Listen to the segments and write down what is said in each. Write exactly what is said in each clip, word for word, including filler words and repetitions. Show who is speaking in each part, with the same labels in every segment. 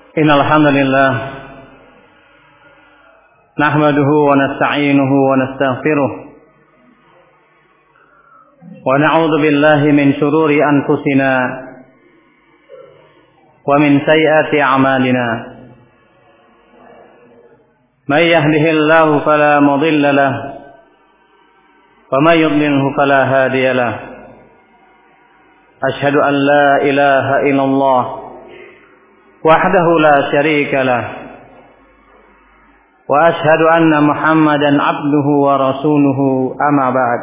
Speaker 1: Innal hamdalillah nahmaduhu wa nasta'inuhu wa nastaghfiruh wa na'udzu billahi min shururi anfusina wa min sayyiati a'malina. May yahdihillahu fala mudilla lahu wa may yudlilhu fala hadiya lahu. Ashhadu an la ilaha illallah wahdahu la syarika lah wa ashhadu anna Muhammadan abduhu wa rasuluhu amma ba'd.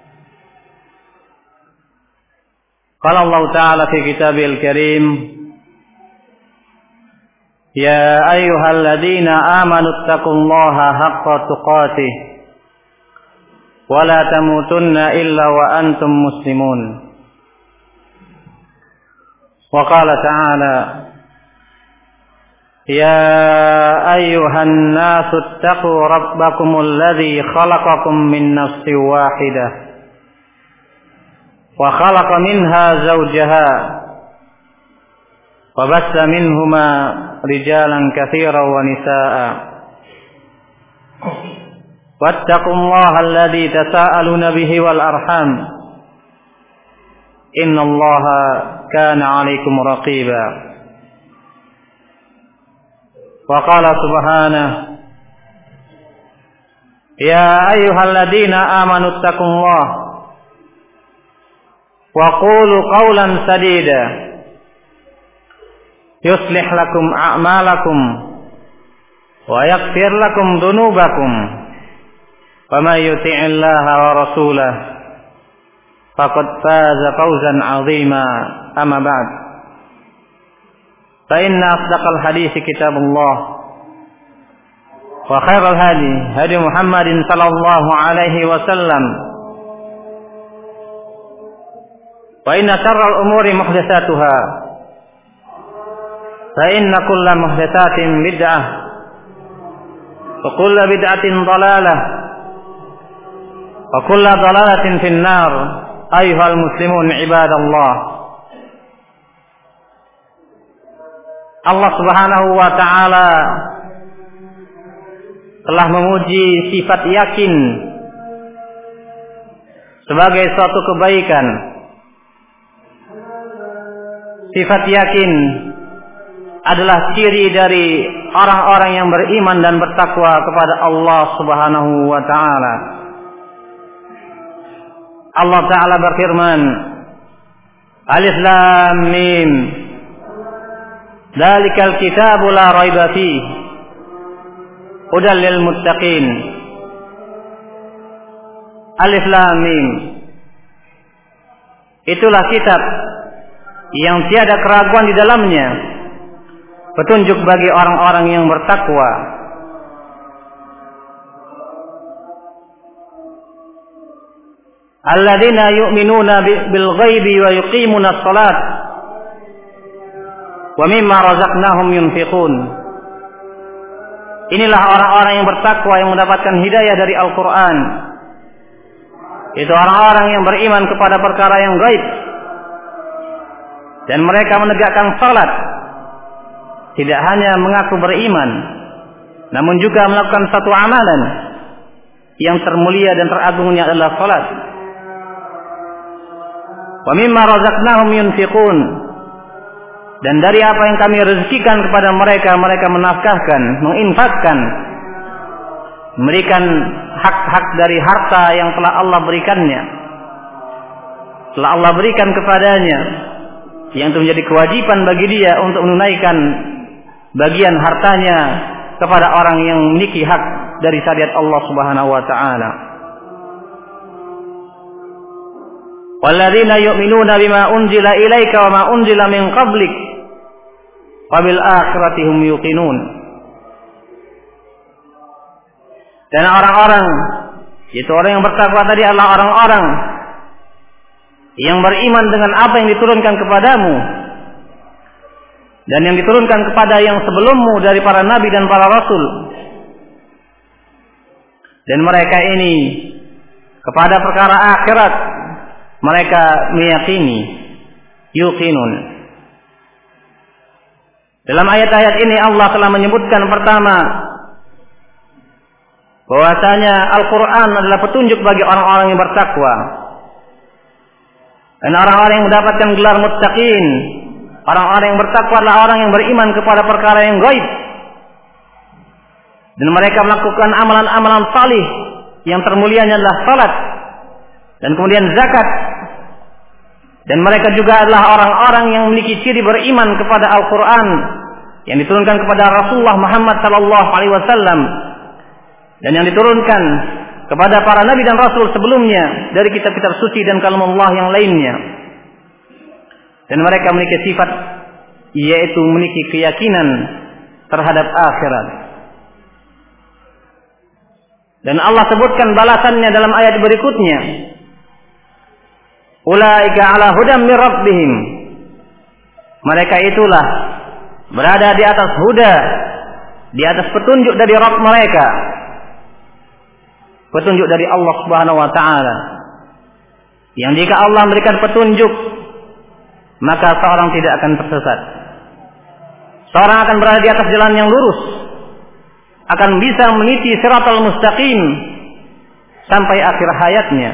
Speaker 1: Qala Allah Ta'ala fi kitabil karim, ya ayyuhalladzina amanu taqullaha haqqa tuqatih wa la tamutunna illa wa antum muslimun. Wa qala ta'ala, يا أيها الناس اتقوا ربكم الذي خلقكم من نفس واحدة وخلق منها زوجها وبث منهما رجالا كثيرا ونساء واتقوا الله الذي تساءلون به والأرحام إن الله كان عليكم رقيبا. وقال سبحانه يا أيها الذين آمنوا اتقوا الله وقولوا قولا سديدا يصلح لكم أعمالكم ويغفر لكم ذنوبكم ومن يطع الله ورسوله فقد فاز فوزا عظيما. أما بعد، فإن أصدق الحديث كتاب الله وخير الهدي هدي محمد صلى الله عليه وسلم وإن شر الأمور محدثاتها فإن كل محدثات بدعة وكل بدعة ضلالة وكل ضلالة في النار. أيها المسلمون عباد الله، Allah Subhanahu wa ta'ala telah memuji sifat yakin sebagai suatu kebaikan. Sifat yakin adalah ciri dari orang-orang yang beriman dan bertakwa kepada Allah Subhanahu wa ta'ala. Allah Ta'ala berfirman, Alif Lam Mim, Dzalikal kitabu la raiba fihi hudal lil muttaqin. Alif Lam Mim, itulah kitab yang tiada keraguan di dalamnya, petunjuk bagi orang-orang yang bertakwa. Alladzina yu'minuna bil ghaibi wa yuqimuna shalat wa mimma razaqnahum yunfiqun. Inilah orang-orang yang bertakwa yang mendapatkan hidayah dari Al-Quran. Itu orang-orang yang beriman kepada perkara yang gaib dan mereka menegakkan salat. Tidak hanya mengaku beriman, namun juga melakukan satu amalan yang termulia dan teragungnya adalah salat. Wa mimma razaqnahum yunfiqun, dan dari apa yang kami rezekikan kepada mereka, mereka menafkahkan, menginfakkan, memberikan hak-hak dari harta yang telah Allah berikannya, telah Allah berikan kepadanya, yang itu menjadi kewajiban bagi dia untuk menunaikan bagian hartanya kepada orang yang memiliki hak dari syariat Allah Subhanahu wa ta'ala. Walladzina yu'minuna bima unzila ilaika wa ma unzila min qablik wabil akhirati hum yuqinun. Dan orang-orang, yaitu orang yang bertakwa tadi adalah orang-orang yang beriman dengan apa yang diturunkan kepadamu dan yang diturunkan kepada yang sebelummu dari para nabi dan para rasul. Dan mereka ini kepada perkara akhirat mereka meyakini, yuqinun. Dalam ayat-ayat ini Allah telah menyebutkan pertama bahwasanya Al-Quran adalah petunjuk bagi orang-orang yang bertakwa dan orang-orang yang mendapatkan gelar muttaqin. Orang-orang yang bertakwa adalah orang yang beriman kepada perkara yang gaib dan mereka melakukan amalan-amalan salih yang termulianya adalah salat dan kemudian zakat. Dan mereka juga adalah orang-orang yang memiliki ciri beriman kepada Al-Quran yang diturunkan kepada Rasulullah Muhammad sallallahu alaihi wasallam dan yang diturunkan kepada para nabi dan rasul sebelumnya dari kitab-kitab suci dan kalam Allah yang lainnya. Dan mereka memiliki sifat yaitu memiliki keyakinan terhadap akhirat. Dan Allah sebutkan balasannya dalam ayat berikutnya. Ulaika ala hudam min rabbihim. Mereka itulah berada di atas huda, di atas petunjuk dari Rabb mereka. Petunjuk dari Allah Subhanahu wa taala. Yang jika Allah memberikan petunjuk, maka seorang tidak akan tersesat. Seorang akan berada di atas jalan yang lurus, akan bisa meniti siratal mustaqim sampai akhir hayatnya.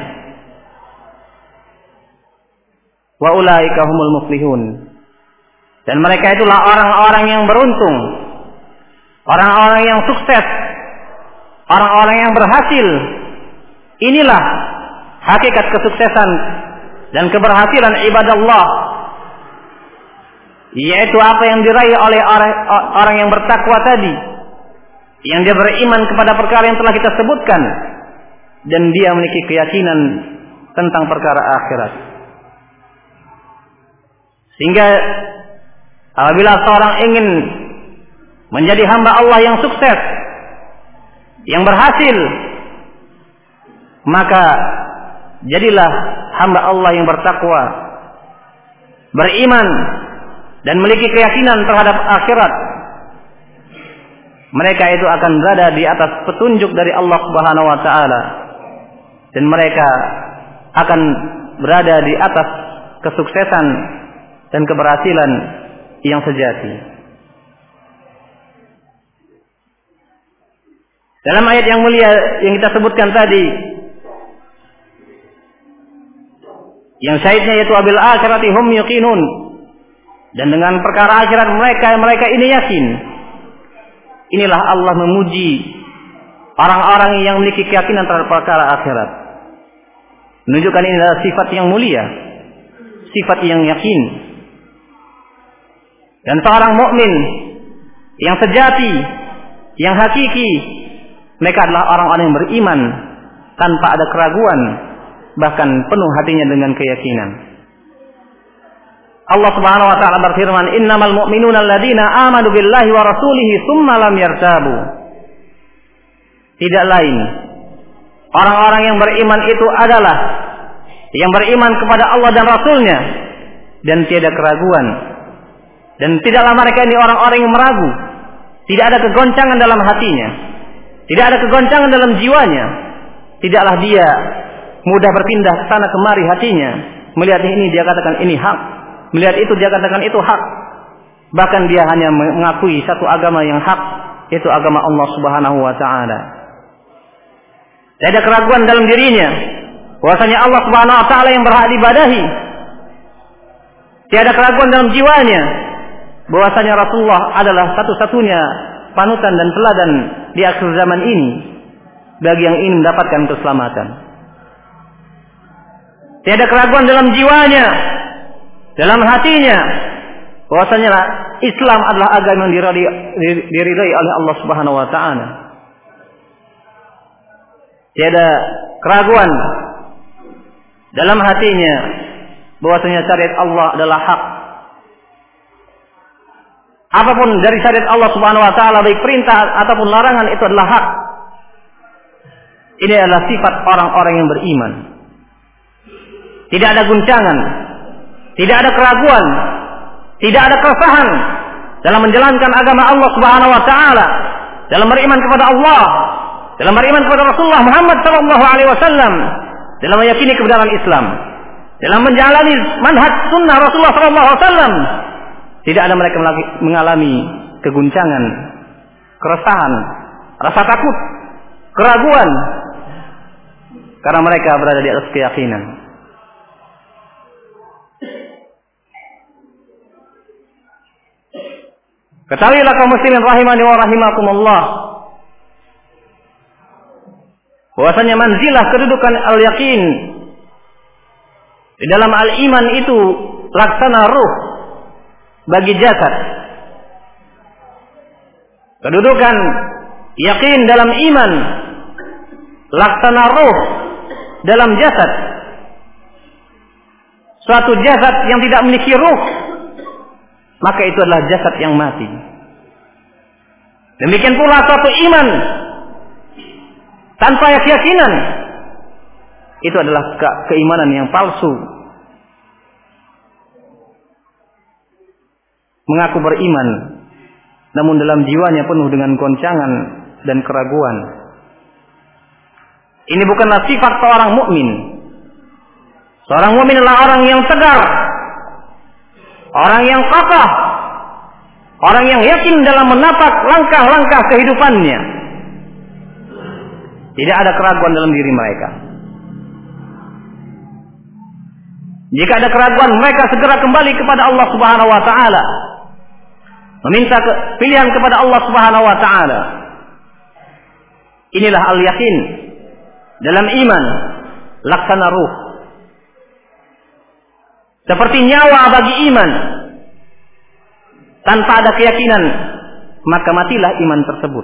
Speaker 1: Wa ulaika humul muflihun. Dan mereka itulah orang-orang yang beruntung, orang-orang yang sukses, orang-orang yang berhasil. Inilah hakikat kesuksesan dan keberhasilan ibadah Allah, yaitu apa yang diraih oleh orang yang bertakwa tadi, yang dia beriman kepada perkara yang telah kita sebutkan dan dia memiliki keyakinan tentang perkara akhirat. Sehingga apabila seorang ingin menjadi hamba Allah yang sukses, yang berhasil, maka jadilah hamba Allah yang bertakwa, beriman dan memiliki keyakinan terhadap akhirat. Mereka itu akan berada di atas petunjuk dari Allah Subhanahu wa taala dan mereka akan berada di atas kesuksesan dan keberhasilan yang sejati. Dalam ayat yang mulia yang kita sebutkan tadi, yang syahidnya yaitu abil akhirati hum yuqinun, dan dengan perkara akhirat mereka mereka ini yakin. Inilah Allah memuji orang-orang yang memiliki keyakinan terhadap perkara akhirat. Menunjukkan ini adalah sifat yang mulia, sifat yang yakin. Dan seorang mukmin yang sejati, yang hakiki, mereka adalah orang-orang yang beriman tanpa ada keraguan, bahkan penuh hatinya dengan keyakinan. Allah Subhanahu wa taala berfirman, "Innamal mu'minuna alladzina amanu billahi wa rasulihi tsumma lam yartabu." Tidak lain, orang-orang yang beriman itu adalah yang beriman kepada Allah dan Rasulnya dan tiada keraguan. Dan tidaklah mereka ini orang-orang yang meragu. Tidak ada kegoncangan dalam hatinya, tidak ada kegoncangan dalam jiwanya. Tidaklah dia mudah berpindah ke sana kemari hatinya. Melihat ini dia katakan ini hak, melihat itu dia katakan itu hak. Bahkan dia hanya mengakui satu agama yang hak, yaitu agama Allah Subhanahu wa taala. Tidak ada keraguan dalam dirinya bahwasanya Allah Subhanahu wa taala yang berhak diibadahi. Tidak ada keraguan dalam jiwanya bahwasanya Rasulullah adalah satu-satunya panutan dan teladan di akhir zaman ini bagi yang ingin mendapatkan keselamatan. Tiada keraguan dalam jiwanya, dalam hatinya, bahwasanya Islam adalah agama yang diridai oleh Allah Subhanahu wa taala. Tiada keraguan dalam hatinya bahwasanya syariat Allah adalah hak. Apapun dari syariat Allah Subhanahu wa taala, baik perintah ataupun larangan, itu adalah hak. Ini adalah sifat orang-orang yang beriman. Tidak ada guncangan, tidak ada keraguan, tidak ada keresahan dalam menjalankan agama Allah Subhanahu wa taala, dalam beriman kepada Allah, dalam beriman kepada Rasulullah Muhammad sallallahu alaihi wasallam, dalam meyakini kebenaran Islam, dalam menjalani manhaj sunnah Rasulullah sallallahu alaihi wasallam. Tidak ada mereka mengalami keguncangan, keresahan, rasa takut, keraguan, karena mereka berada di atas keyakinan. Ketahuilah kaum muslimin rahimani wa rahimakumullah, bahwasanya manzilah kedudukan al-yaqin di dalam al-iman itu laksana ruh bagi jasad. Kedudukan yakin dalam iman laksana ruh dalam jasad. Suatu jasad yang tidak memiliki ruh, maka itu adalah jasad yang mati. Demikian pula suatu iman tanpa keyakinan, itu adalah ke keimanan yang palsu. Mengaku beriman, namun dalam jiwanya penuh dengan goncangan dan keraguan. Ini bukanlah sifat seorang mukmin. Seorang mukmin adalah orang yang tegar, orang yang kokoh, orang yang yakin dalam menapak langkah-langkah kehidupannya. Tidak ada keraguan dalam diri mereka. Jika ada keraguan, mereka segera kembali kepada Allah Subhanahu wa taala, meminta ke, pilihan kepada Allah Subhanahu wa taala. Inilah al-yakin dalam iman laksana ruh. Seperti nyawa bagi iman. Tanpa ada keyakinan, maka matilah iman tersebut.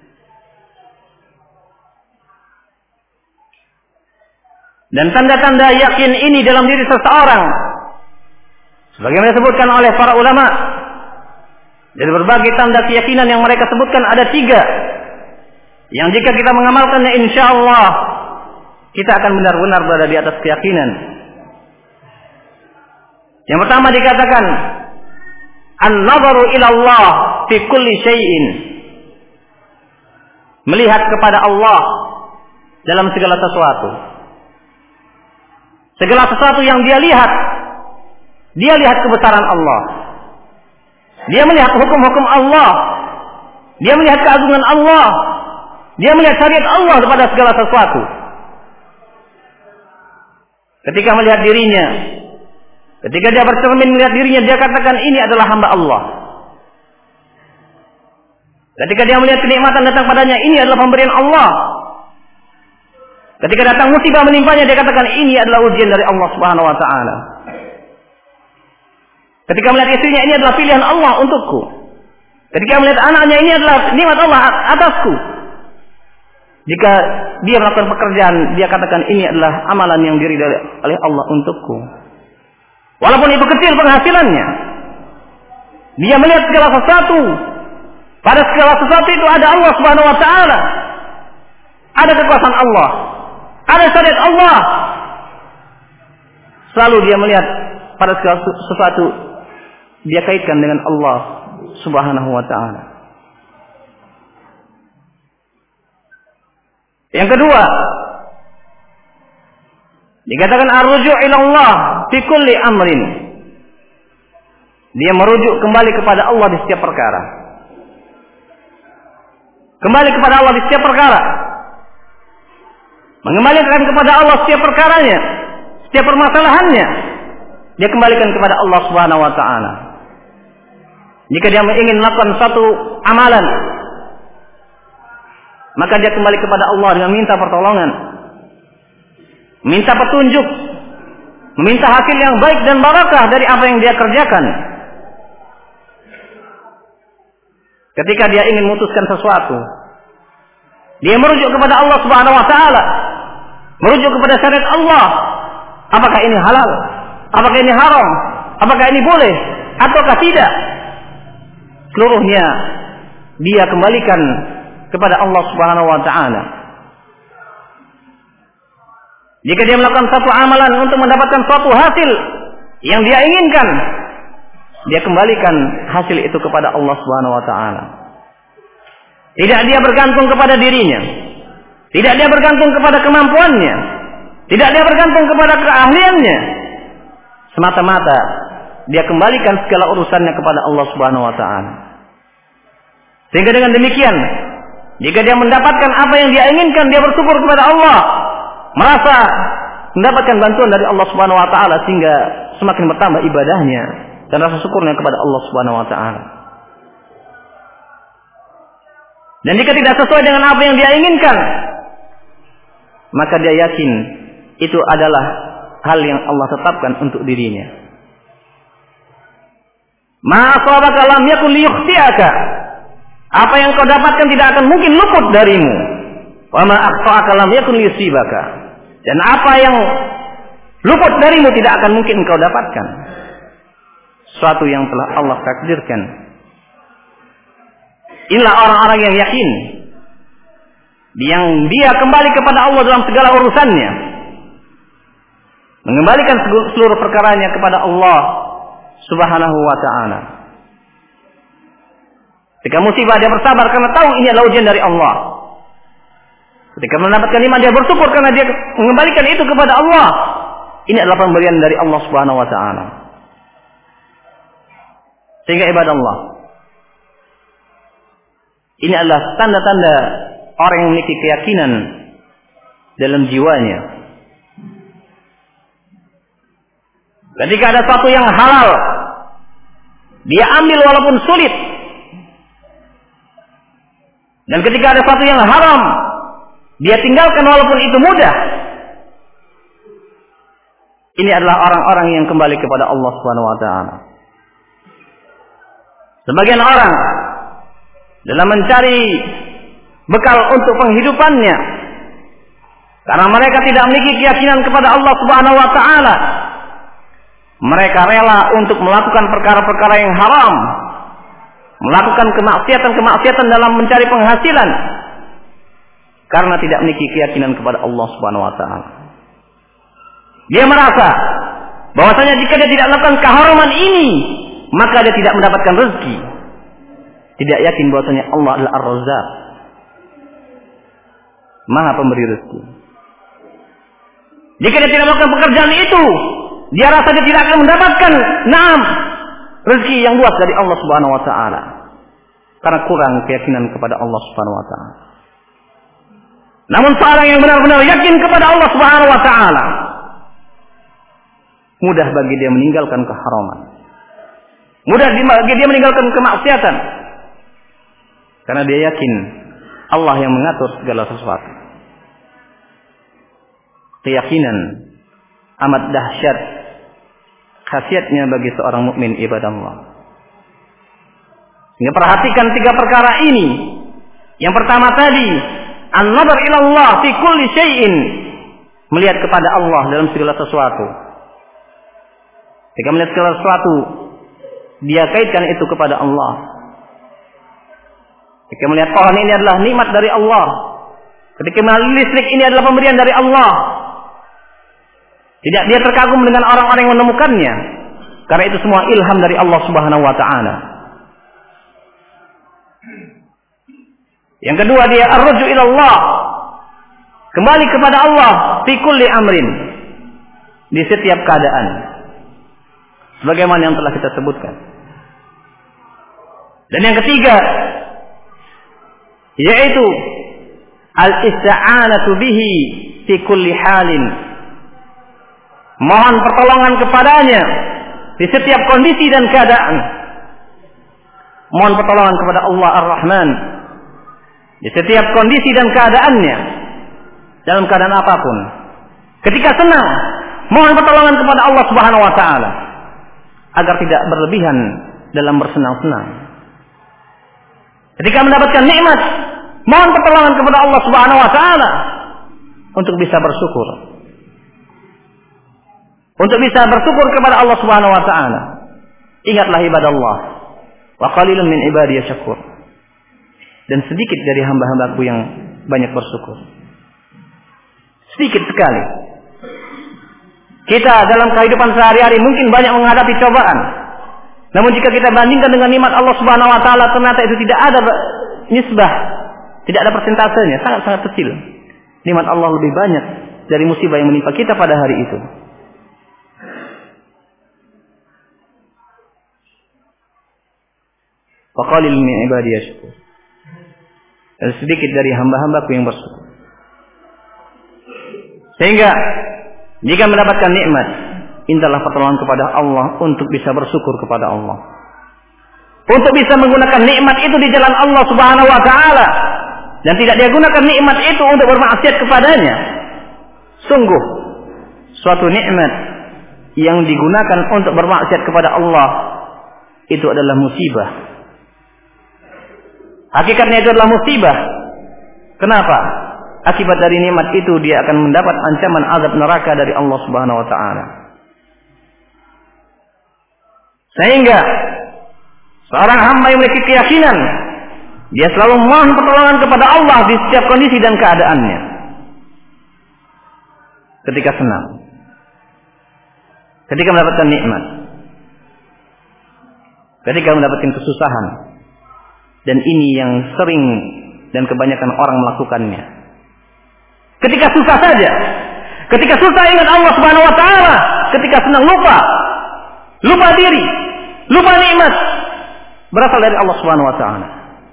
Speaker 1: Dan tanda-tanda yakin ini dalam diri seseorang, sebagaimana disebutkan oleh para ulama, dari berbagai tanda keyakinan yang mereka sebutkan ada tiga, yang jika kita mengamalkannya, insya Allah kita akan benar-benar berada di atas keyakinan. Yang pertama dikatakan an-nazaru ila Allah fi kulli syai'in, melihat kepada Allah dalam segala sesuatu. Segala sesuatu yang dia lihat, dia lihat kebesaran Allah. Dia melihat hukum-hukum Allah. Dia melihat keagungan Allah. Dia melihat syariat Allah kepada segala sesuatu. Ketika melihat dirinya, ketika dia bercermin melihat dirinya, dia katakan ini adalah hamba Allah. Ketika dia melihat kenikmatan datang padanya, ini adalah pemberian Allah. Ketika datang musibah menimpanya, dia katakan ini adalah ujian dari Allah Subhanahu wa taala. Ketika melihat istrinya, ini adalah pilihan Allah untukku. Ketika melihat anaknya, ini adalah nikmat Allah atasku. Jika dia melakukan pekerjaan, dia katakan ini adalah amalan yang diri oleh Allah untukku. Walaupun itu kecil penghasilannya, dia melihat segala sesuatu. Pada segala sesuatu itu ada Allah Subhanahu wa taala. Ada kekuasaan Allah, ada syariat Allah. Selalu dia melihat pada segala sesuatu, dia kaitkan dengan Allah Subhanahu wa taala. Yang kedua, dikatakan ar-ruju' ila Allah fi kulli amrin. Dia merujuk kembali kepada Allah di setiap perkara. Kembali kepada Allah di setiap perkara. Mengembalikan kepada Allah setiap perkaranya, setiap permasalahannya, dia kembalikan kepada Allah Subhanahu wa taala. Jika dia ingin melakukan satu amalan, maka dia kembali kepada Allah dengan minta pertolongan, minta petunjuk, meminta hasil yang baik dan barakah dari apa yang dia kerjakan. Ketika dia ingin memutuskan sesuatu, dia merujuk kepada Allah Subhanahu wa taala, merujuk kepada syariat Allah. Apakah ini halal? Apakah ini haram? Apakah ini boleh ataukah tidak? Seluruhnya dia kembalikan kepada Allah Subhanahu wa taala. Jika dia melakukan satu amalan untuk mendapatkan suatu hasil yang dia inginkan, dia kembalikan hasil itu kepada Allah Subhanahu wa taala. Tidak dia bergantung kepada dirinya, tidak dia bergantung kepada kemampuannya, tidak dia bergantung kepada keahliannya. Semata-mata dia kembalikan segala urusannya kepada Allah Subhanahu wa taala. Sehingga dengan demikian, jika dia mendapatkan apa yang dia inginkan, dia bersyukur kepada Allah, merasa mendapatkan bantuan dari Allah Subhanahu wa taala, sehingga semakin bertambah ibadahnya dan rasa syukurnya kepada Allah Subhanahu wa taala. Dan jika tidak sesuai dengan apa yang dia inginkan, maka dia yakin itu adalah hal yang Allah tetapkan untuk dirinya. Ma asabaka lam yakun liyukhti'aka. Apa yang kau dapatkan tidak akan mungkin luput darimu. Wa ma akhta'aka lam yakun liyusibaka. Dan apa yang luput darimu tidak akan mungkin kau dapatkan. Suatu yang telah Allah takdirkan. Inilah orang-orang yang yakin, yang dia kembali kepada Allah dalam segala urusannya, mengembalikan seluruh perkaranya kepada Allah Subhanahu wa ta'ala. Ketika musibah dia bersabar karena tahu ini adalah ujian dari Allah. Ketika mendapatkan nikmat dia bersyukur karena dia mengembalikan itu kepada Allah. Ini adalah pemberian dari Allah Subhanahu wa ta'ala. Sehingga ibadah Allah, ini adalah tanda-tanda orang yang memiliki keyakinan dalam jiwanya. Ketika ada sesuatu yang halal, dia ambil walaupun sulit. Dan ketika ada sesuatu yang haram, dia tinggalkan walaupun itu mudah. Ini adalah orang-orang yang kembali kepada Allah Subhanahu wa taala. Sebagian orang dalam mencari bekal untuk penghidupannya, karena mereka tidak memiliki keyakinan kepada Allah Subhanahu wa taala, mereka rela untuk melakukan perkara-perkara yang haram, melakukan kemaksiatan-kemaksiatan dalam mencari penghasilan, karena tidak memiliki keyakinan kepada Allah Subhanahu wa taala. Dia merasa bahwasanya jika dia tidak melakukan keharaman ini, maka dia tidak mendapatkan rezeki. Tidak yakin bahwasanya Allah adalah Ar-Razzaq, Maha pemberi rezeki. Jika dia tidak melakukan pekerjaan itu, dia rasa dia tidak akan mendapatkan naam rezeki yang luas dari Allah Subhanahu wa taala, karena kurang keyakinan kepada Allah Subhanahu wa taala. Namun seorang yang benar-benar yakin kepada Allah Subhanahu wa taala, mudah bagi dia meninggalkan keharaman, mudah bagi dia meninggalkan kemaksiatan, karena dia yakin Allah yang mengatur segala sesuatu. Keyakinan amat dahsyat khasiatnya bagi seorang mukmin ibadah Allah. Sehingga perhatikan tiga perkara ini. Yang pertama tadi, an-nazar ila Allah fi kulli syai'in, melihat kepada Allah dalam segala sesuatu. Jika melihat segala sesuatu, dia kaitkan itu kepada Allah. Jika melihat pohon ini adalah nikmat dari Allah, ketika melihat listrik ini adalah pemberian dari Allah, tidak dia terkagum dengan orang-orang yang menemukannya, karena itu semua ilham dari Allah Subhanahu wa taala. Yang kedua, dia ar-ruju ila Allah, kembali kepada Allah fi kulli amrin, di setiap keadaan, sebagaimana yang telah kita sebutkan. Dan yang ketiga, yaitu al-isti'anatu bihi fi kulli halin, mohon pertolongan kepadanya di setiap kondisi dan keadaan. Mohon pertolongan kepada Allah Ar-Rahman di setiap kondisi dan keadaannya, dalam keadaan apapun. Ketika senang, mohon pertolongan kepada Allah Subhanahu wa taala agar tidak berlebihan dalam bersenang-senang. Ketika mendapatkan nikmat, mohon pertolongan kepada Allah Subhanahu wa taala untuk bisa bersyukur. Untuk bisa bersyukur kepada Allah Subhanahu wa taala. Ingatlah ibadah Allah, wa qalilun min ibadiy syakur. Dan sedikit dari hamba-hambaku yang banyak bersyukur. Sedikit sekali. Kita dalam kehidupan sehari-hari mungkin banyak menghadapi cobaan. Namun jika kita bandingkan dengan nikmat Allah Subhanahu wa taala, ternyata itu tidak ada nisbah, tidak ada persentasenya, sangat-sangat kecil. Nikmat Allah lebih banyak dari musibah yang menimpa kita pada hari itu. wa qalilun min ibadiy yashkur. Dan sedikit dari hamba-hambaku yang bersyukur. Sehingga jika mendapatkan nikmat, mintalah pertolongan kepada Allah untuk bisa bersyukur kepada Allah. Untuk bisa menggunakan nikmat itu di jalan Allah Subhanahu wa taala dan tidak dia gunakan nikmat itu untuk bermaksiat kepadanya. Sungguh suatu nikmat yang digunakan untuk bermaksiat kepada Allah itu adalah musibah. Hakikatnya itu adalah musibah. Kenapa? Akibat dari nikmat itu dia akan mendapat ancaman azab neraka dari Allah Subhanahu wa taala. Sehingga seorang hamba yang memiliki keyakinan, dia selalu mohon pertolongan kepada Allah di setiap kondisi dan keadaannya. Ketika senang, ketika mendapatkan nikmat, ketika mendapatkan kesusahan. Dan ini yang sering dan kebanyakan orang melakukannya. Ketika susah saja, ketika susah ingat Allah Subhanahu wa taala, ketika senang lupa, lupa diri, lupa nikmat berasal dari Allah Subhanahu wa taala.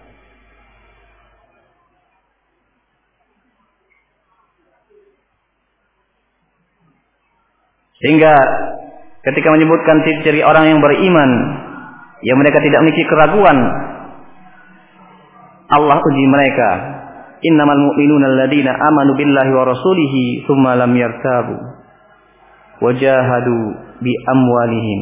Speaker 1: Sehingga ketika menyebutkan ciri-ciri orang yang beriman, yang mereka tidak memiliki keraguan, Allah uji mereka. Innamal mu'minuna alladzina amanu billahi wa rasulihi tsumma lam yartabu wajahadu bi amwalihim.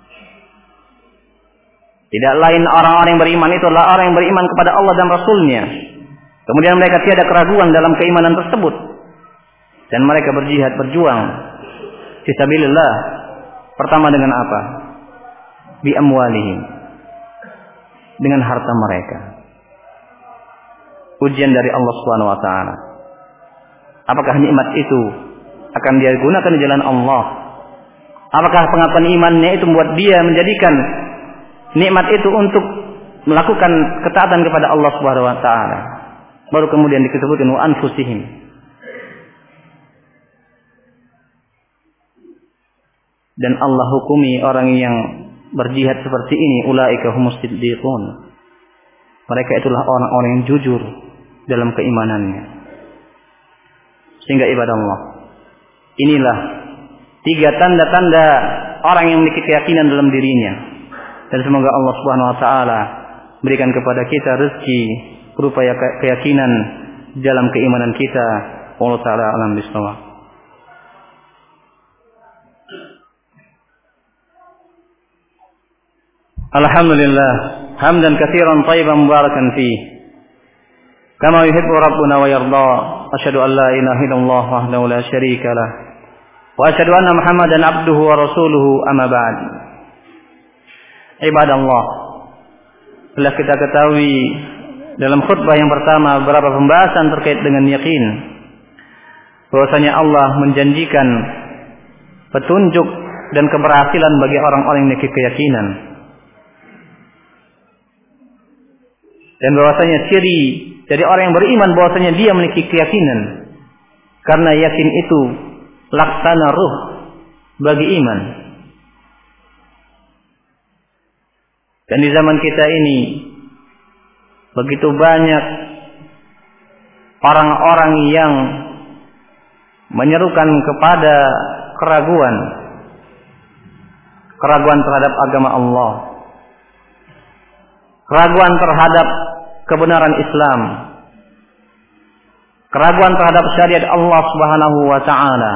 Speaker 1: Tidak lain orang-orang yang beriman itu adalah orang yang beriman kepada Allah dan Rasulnya. Kemudian mereka tiada keraguan dalam keimanan tersebut. Dan mereka berjihad, berjuang fisabilillah. Pertama dengan apa? Bi amwalihim. Dengan harta mereka. Ujian dari Allah Subhanahu wa taala. Apakah nikmat itu akan dia gunakan di jalan Allah? Apakah pengakuan imannya itu membuat dia menjadikan nikmat itu untuk melakukan ketaatan kepada Allah Subhanahu wa taala? Baru kemudian disebutkan wa anfusihim. Dan Allah hukumi orang yang berjihad seperti ini, ulaika humus siddiqun. Mereka itulah orang-orang yang jujur dalam keimanannya. Sehingga ibadah Allah, inilah tiga tanda-tanda orang yang memiliki keyakinan dalam dirinya. Dan semoga Allah Subhanahu wa taala berikan kepada kita rezeki berupa keyakinan dalam keimanan kita. Wallahu taala alam bisawab. Alhamdulillah hamdan katsiran thayyiban mubarakan fihi kama yuhibbu rabbuna wa yarda. Asyhadu an la ilaha illallah wahdahu la syarika lah wa asyhadu anna Muhammadan abduhu wa rasuluhu, amma ba'd. Ibadallah, telah kita ketahui dalam khutbah yang pertama beberapa pembahasan terkait dengan yakin, bahwasanya Allah menjanjikan petunjuk dan keberhasilan bagi orang-orang yang memiliki keyakinan. Dan bahwasanya ciri dari orang yang beriman bahwasanya dia memiliki keyakinan. Karena yakin itu laksana ruh bagi iman. Dan di zaman kita ini begitu banyak orang-orang yang menyerukan kepada keraguan. Keraguan terhadap agama Allah. Keraguan terhadap kebenaran Islam. Keraguan terhadap syariat Allah Subhanahu wa taala.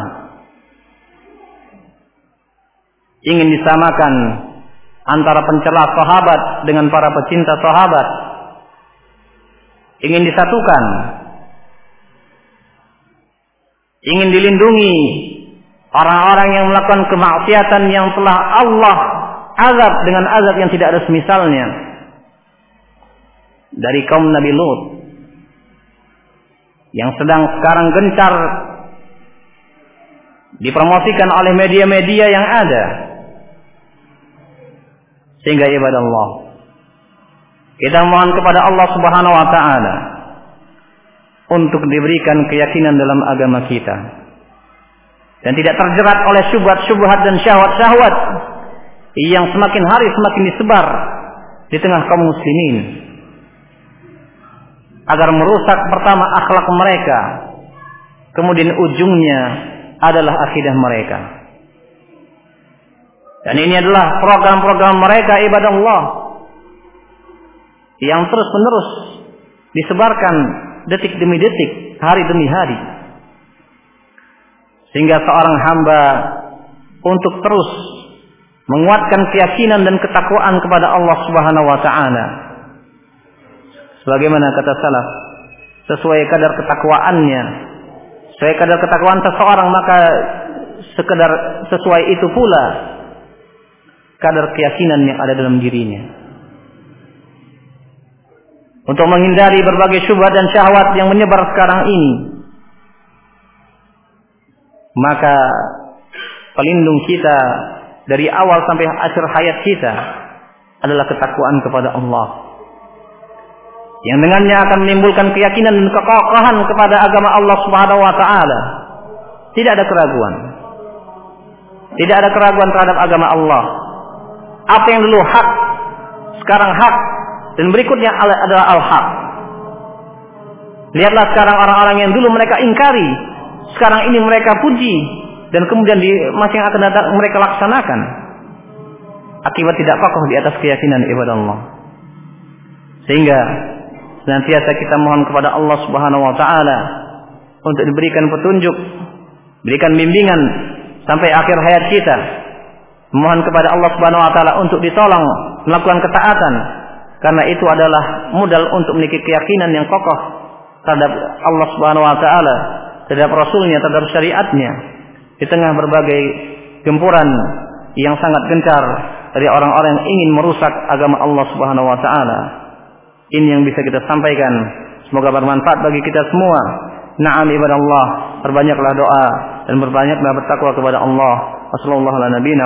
Speaker 1: Ingin disamakan antara pencela sahabat dengan para pecinta sahabat. Ingin disatukan. Ingin dilindungi orang-orang yang melakukan kemaksiatan yang telah Allah azab dengan azab yang tidak ada semisalnya. Dari kaum Nabi Lut yang sedang sekarang gencar dipromosikan oleh media-media yang ada. Sehingga ibadah Allah, kita mohon kepada Allah Subhanahu wa taala untuk diberikan keyakinan dalam agama kita dan tidak terjerat oleh syubhat-syubhat dan syahwat-syahwat yang semakin hari semakin disebar di tengah kaum muslimin agar merusak pertama akhlak mereka, kemudian ujungnya adalah akidah mereka. Dan ini adalah program-program mereka ibadah Allah yang terus-menerus disebarkan detik demi detik, hari demi hari. Sehingga seorang hamba untuk terus menguatkan keyakinan dan ketakwaan kepada Allah Subhanahu wa taala. Sebagaimana kata salaf, sesuai kadar ketakwaannya, sesuai kadar ketakwaan seseorang, maka sekedar sesuai itu pula kadar keyakinan yang ada dalam dirinya. Untuk menghindari berbagai syubhat dan syahwat yang menyebar sekarang ini, maka pelindung kita dari awal sampai akhir hayat kita adalah ketakwaan kepada Allah, yang dengannya akan menimbulkan keyakinan dan kekokohan kepada agama Allah Subhanahu wa taala. Tidak ada keraguan. Tidak ada keraguan terhadap agama Allah. Apa yang dulu hak, sekarang hak, dan berikutnya adalah al-haq. Lihatlah sekarang orang-orang yang dulu mereka ingkari, sekarang ini mereka puji, dan kemudian di masa yang akan datang mereka laksanakan. Akibat tidak kokoh di atas keyakinan ibadah Allah. Sehingga senantiasa kita mohon kepada Allah Subhanahu wa taala untuk diberikan petunjuk, berikan bimbingan sampai akhir hayat kita. Mohon kepada Allah Subhanahu wa taala untuk ditolong melakukan ketaatan, karena itu adalah modal untuk memiliki keyakinan yang kokoh terhadap Allah Subhanahu wa taala, terhadap Rasulnya, terhadap syariatnya, di tengah berbagai gempuran yang sangat gencar dari orang-orang yang ingin merusak agama Allah Subhanahu wa taala. Ini yang bisa kita sampaikan. Semoga bermanfaat bagi kita semua. Na'am ibadallah, perbanyaklah doa dan berbanyaklah bertakwa kepada Allah. Wassallallahu ala nabiyina